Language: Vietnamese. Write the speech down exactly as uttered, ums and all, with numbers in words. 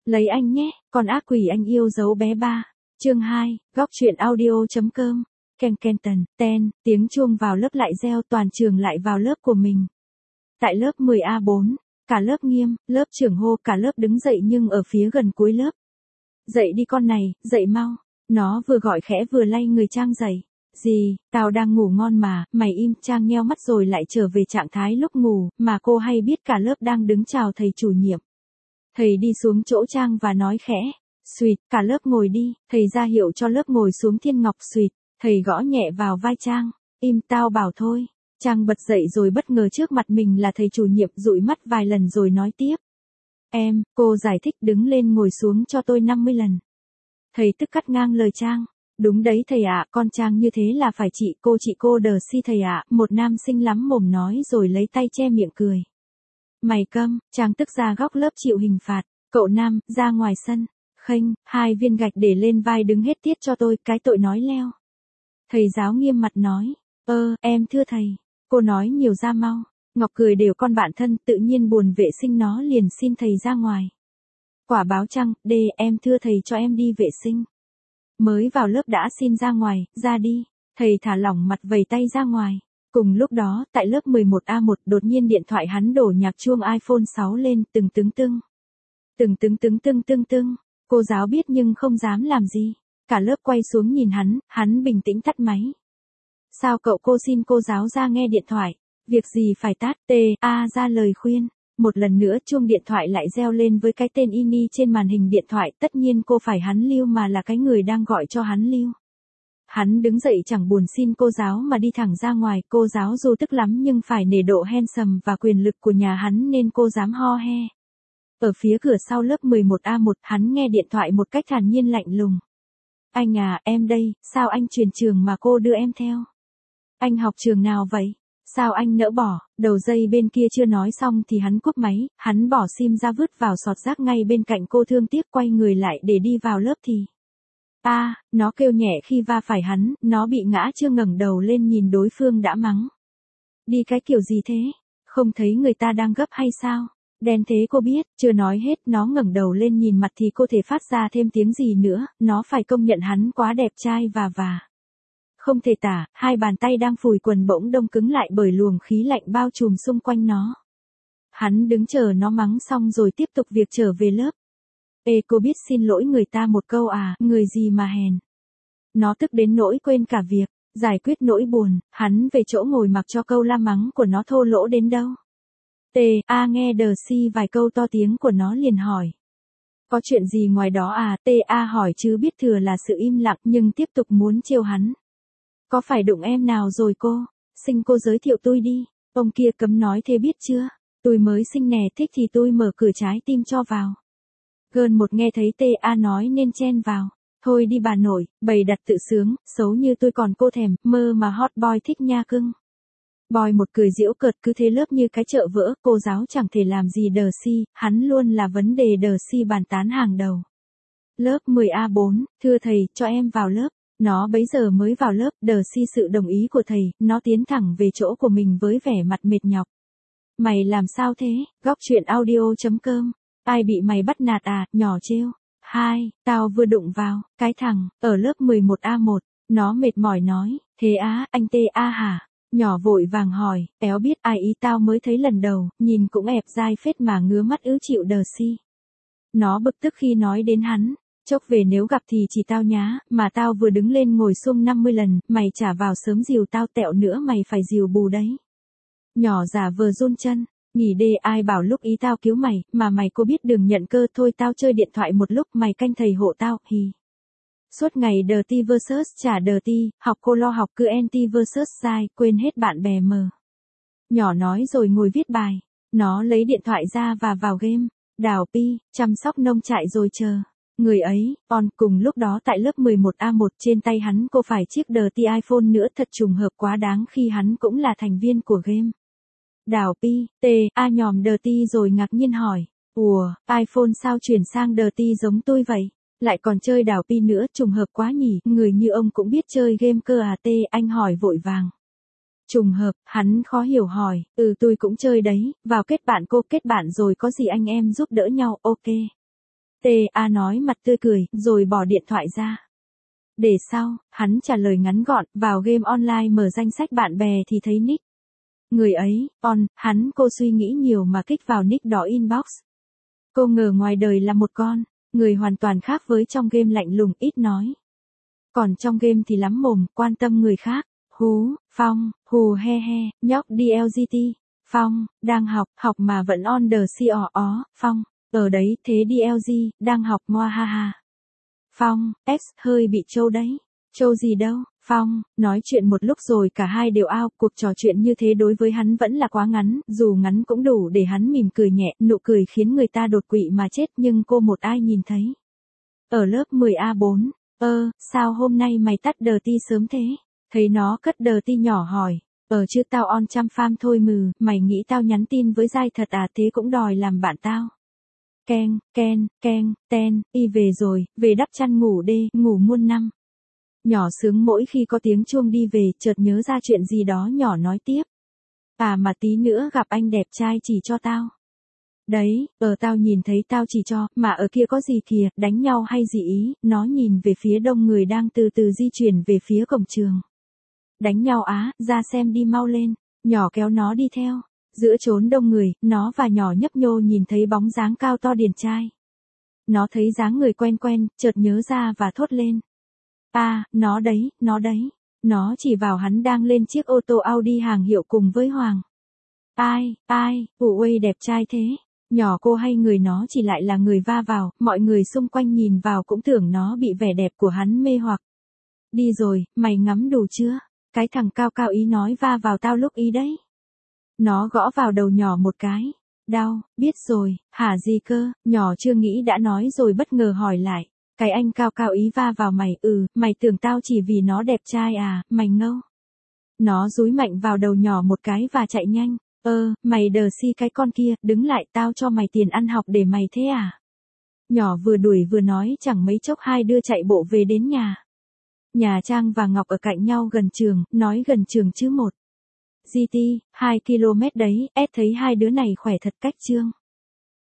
Lấy anh nhé, con ác quỷ anh yêu dấu bé ba. Chương hai, góc truyện audio.com. Ken Kenton, ten, tiếng chuông vào lớp lại reo, toàn trường lại vào lớp của mình. Tại lớp mười A bốn, cả lớp nghiêm, lớp trưởng hô cả lớp đứng dậy nhưng ở phía gần cuối lớp. Dậy đi con này, dậy mau. Nó vừa gọi khẽ vừa lay người Trang dậy. Gì, tao đang ngủ ngon mà, mày im. Trang nheo mắt rồi lại trở về trạng thái lúc ngủ, mà cô hay biết cả lớp đang đứng chào thầy chủ nhiệm. Thầy đi xuống chỗ Trang và nói khẽ, suỵt, cả lớp ngồi đi. Thầy ra hiệu cho lớp ngồi xuống. Thiên Ngọc suỵt, thầy gõ nhẹ vào vai Trang, im tao bảo thôi. Trang bật dậy rồi bất ngờ trước mặt mình là thầy chủ nhiệm, dụi mắt vài lần rồi nói tiếp. Em, cô giải thích, đứng lên ngồi xuống cho tôi năm mươi lần. Thầy tức cắt ngang lời Trang. Đúng đấy thầy ạ, con Trang như thế là phải chị cô chị cô đờ si thầy ạ, một nam sinh lắm mồm nói rồi lấy tay che miệng cười. Mày câm, Trang tức ra góc lớp chịu hình phạt, cậu nam, ra ngoài sân, khênh, hai viên gạch để lên vai đứng hết tiết cho tôi, cái tội nói leo. Thầy giáo nghiêm mặt nói, ơ, em thưa thầy, cô nói nhiều ra mau. Ngọc cười đều con bạn thân, tự nhiên buồn vệ sinh nó liền xin thầy ra ngoài. Quả báo Trang, đê, em thưa thầy cho em đi vệ sinh. Mới vào lớp đã xin ra ngoài, ra đi. Thầy thả lỏng mặt vầy tay ra ngoài. Cùng lúc đó, tại lớp mười một A một, đột nhiên điện thoại hắn đổ nhạc chuông iPhone sáu lên, từng tứng tưng. Từng tứng tứng tưng tưng tưng. Cô giáo biết nhưng không dám làm gì. Cả lớp quay xuống nhìn hắn, hắn bình tĩnh tắt máy. Sao cậu? Cô xin cô giáo ra nghe điện thoại. Việc gì phải tắt? T, A ra lời khuyên. Một lần nữa chuông điện thoại lại reo lên với cái tên Ini trên màn hình điện thoại, tất nhiên cô phải hắn Lưu mà là cái người đang gọi cho hắn Lưu. Hắn đứng dậy chẳng buồn xin cô giáo mà đi thẳng ra ngoài, cô giáo dù tức lắm nhưng phải nể độ handsome và quyền lực của nhà hắn nên cô dám ho he. Ở phía cửa sau lớp mười một A một, hắn nghe điện thoại một cách thản nhiên lạnh lùng. Anh à, em đây, sao anh chuyển trường mà cô đưa em theo? Anh học trường nào vậy? Sao anh nỡ bỏ? Đầu dây bên kia chưa nói xong thì hắn cúp máy, hắn bỏ sim ra vứt vào sọt rác ngay bên cạnh cô, thương tiếc quay người lại để đi vào lớp thì. A, à, nó kêu nhẹ khi va phải hắn, nó bị ngã chưa ngẩng đầu lên nhìn đối phương đã mắng. Đi cái kiểu gì thế? Không thấy người ta đang gấp hay sao? Đen thế cô biết, chưa nói hết, nó ngẩng đầu lên nhìn mặt thì cô thể phát ra thêm tiếng gì nữa, nó phải công nhận hắn quá đẹp trai và và. Không thể tả, hai bàn tay đang phủi quần bỗng đông cứng lại bởi luồng khí lạnh bao trùm xung quanh nó. Hắn đứng chờ nó mắng xong rồi tiếp tục việc trở về lớp. Ê cô biết xin lỗi người ta một câu à, người gì mà hèn. Nó tức đến nỗi quên cả việc, giải quyết nỗi buồn, hắn về chỗ ngồi mặc cho câu la mắng của nó thô lỗ đến đâu. T, A nghe đờ si vài câu to tiếng của nó liền hỏi. Có chuyện gì ngoài đó à? T, A hỏi chứ biết thừa là sự im lặng nhưng tiếp tục muốn trêu hắn. Có phải đụng em nào rồi cô? Xin cô giới thiệu tôi đi. Ông kia cấm nói thế biết chưa? Tôi mới sinh nè, thích thì tôi mở cửa trái tim cho vào. Gơn một nghe thấy T A nói nên chen vào. Thôi đi bà nội, bày đặt tự sướng, xấu như tôi còn cô thèm, mơ mà hot boy thích nha cưng. Boy một cười giễu cợt, cứ thế lớp như cái chợ vỡ, cô giáo chẳng thể làm gì đờ si, hắn luôn là vấn đề đờ si bàn tán hàng đầu. Lớp mười A bốn, thưa thầy, cho em vào lớp. Nó bấy giờ mới vào lớp, đờ si sự đồng ý của thầy, nó tiến thẳng về chỗ của mình với vẻ mặt mệt nhọc. Mày làm sao thế? Góc truyện audio.com. Ai bị mày bắt nạt à, nhỏ trêu. Hai, tao vừa đụng vào, cái thằng, ở lớp mười một A một, nó mệt mỏi nói, thế á, anh T A hả? Nhỏ vội vàng hỏi, éo biết ai ý tao mới thấy lần đầu, nhìn cũng ẹp dai phết mà ngứa mắt ứ chịu đờ si. Nó bực tức khi nói đến hắn. Chốc về nếu gặp thì chỉ tao nhá, mà tao vừa đứng lên ngồi xung năm mươi lần, mày trả vào sớm dìu tao tẹo nữa mày phải dìu bù đấy. Nhỏ giả vờ run chân, nghỉ đê ai bảo lúc ý tao cứu mày, mà mày có biết đường nhận cơ thôi tao chơi điện thoại một lúc mày canh thầy hộ tao, hì. Suốt ngày đờ ti versus trả đờ ti, học cô lo học cứ anti versus sai, quên hết bạn bè mờ. Nhỏ nói rồi ngồi viết bài, nó lấy điện thoại ra và vào game, đào pi, chăm sóc nông trại rồi chờ. Người ấy, on, cùng lúc đó tại lớp mười một A một trên tay hắn cô phải chiếc đờ ti iPhone nữa, thật trùng hợp quá đáng khi hắn cũng là thành viên của game. Đào pi, T, A nhòm đờ ti rồi ngạc nhiên hỏi, ủa, iPhone sao chuyển sang đờ ti giống tôi vậy? Lại còn chơi đào pi nữa, trùng hợp quá nhỉ, người như ông cũng biết chơi game cơ à? T, anh hỏi vội vàng. Trùng hợp, hắn khó hiểu hỏi, ừ tôi cũng chơi đấy, vào kết bạn cô, kết bạn rồi có gì anh em giúp đỡ nhau, ok. tê a nói mặt tươi cười, rồi bỏ điện thoại ra. Để sau, hắn trả lời ngắn gọn, vào game online mở danh sách bạn bè thì thấy nick. Người ấy, on, hắn cô suy nghĩ nhiều mà kích vào nick đó inbox. Cô ngờ ngoài đời là một con, người hoàn toàn khác với trong game lạnh lùng ít nói. Còn trong game thì lắm mồm, quan tâm người khác. Hú, Phong, hù he he, nhóc đê lờ giê tê. Phong, đang học, học mà vẫn on the si ỏ ó, Phong, ở đấy, thế đê lờ giê, đang học ngoa ha ha. Phong, X, hơi bị trâu đấy. Trâu gì đâu, Phong, nói chuyện một lúc rồi cả hai đều ao, cuộc trò chuyện như thế đối với hắn vẫn là quá ngắn, dù ngắn cũng đủ để hắn mỉm cười nhẹ, nụ cười khiến người ta đột quỵ mà chết nhưng cô một ai nhìn thấy. Ở lớp mười A bốn, ơ, sao hôm nay mày tắt đờ ti sớm thế? Thấy nó cất đờ ti nhỏ hỏi, ờ chứ tao on chăm pham thôi mừ, mày nghĩ tao nhắn tin với dai thật à, thế cũng đòi làm bạn tao. Keng, ken, keng, ten, y về rồi, về đắp chăn ngủ đê, ngủ muôn năm. Nhỏ sướng mỗi khi có tiếng chuông đi về, chợt nhớ ra chuyện gì đó nhỏ nói tiếp. À mà tí nữa gặp anh đẹp trai chỉ cho tao. Đấy, ở tao nhìn thấy tao chỉ cho, mà ở kia có gì kìa, đánh nhau hay gì ý, nó nhìn về phía đông người đang từ từ di chuyển về phía cổng trường. Đánh nhau á, ra xem đi mau lên, nhỏ kéo nó đi theo. Giữa chốn đông người, nó và nhỏ nhấp nhô nhìn thấy bóng dáng cao to điển trai. Nó thấy dáng người quen quen, chợt nhớ ra và thốt lên. À, nó đấy, nó đấy. Nó chỉ vào hắn đang lên chiếc ô tô Audi hàng hiệu cùng với Hoàng. Ai, ai, ủ uây đẹp trai thế. Nhỏ cô hay người nó chỉ lại là người va vào, mọi người xung quanh nhìn vào cũng tưởng nó bị vẻ đẹp của hắn mê hoặc. Đi rồi, mày ngắm đủ chưa? Cái thằng cao cao ý nói va vào tao lúc ý đấy. Nó gõ vào đầu nhỏ một cái. Đau, biết rồi, hả gì cơ, nhỏ chưa nghĩ đã nói rồi bất ngờ hỏi lại. Cái anh cao cao ý va vào mày, ừ, mày tưởng tao chỉ vì nó đẹp trai à, mày ngâu. Nó dúi mạnh vào đầu nhỏ một cái và chạy nhanh. Ơ, mày đờ si cái con kia, đứng lại tao cho mày tiền ăn học để mày thế à? Nhỏ vừa đuổi vừa nói chẳng mấy chốc hai đứa chạy bộ về đến nhà. Nhà Trang và Ngọc ở cạnh nhau gần trường, nói gần trường chứ một. giê tê, hai ki lô mét đấy, S thấy hai đứa này khỏe thật cách trương.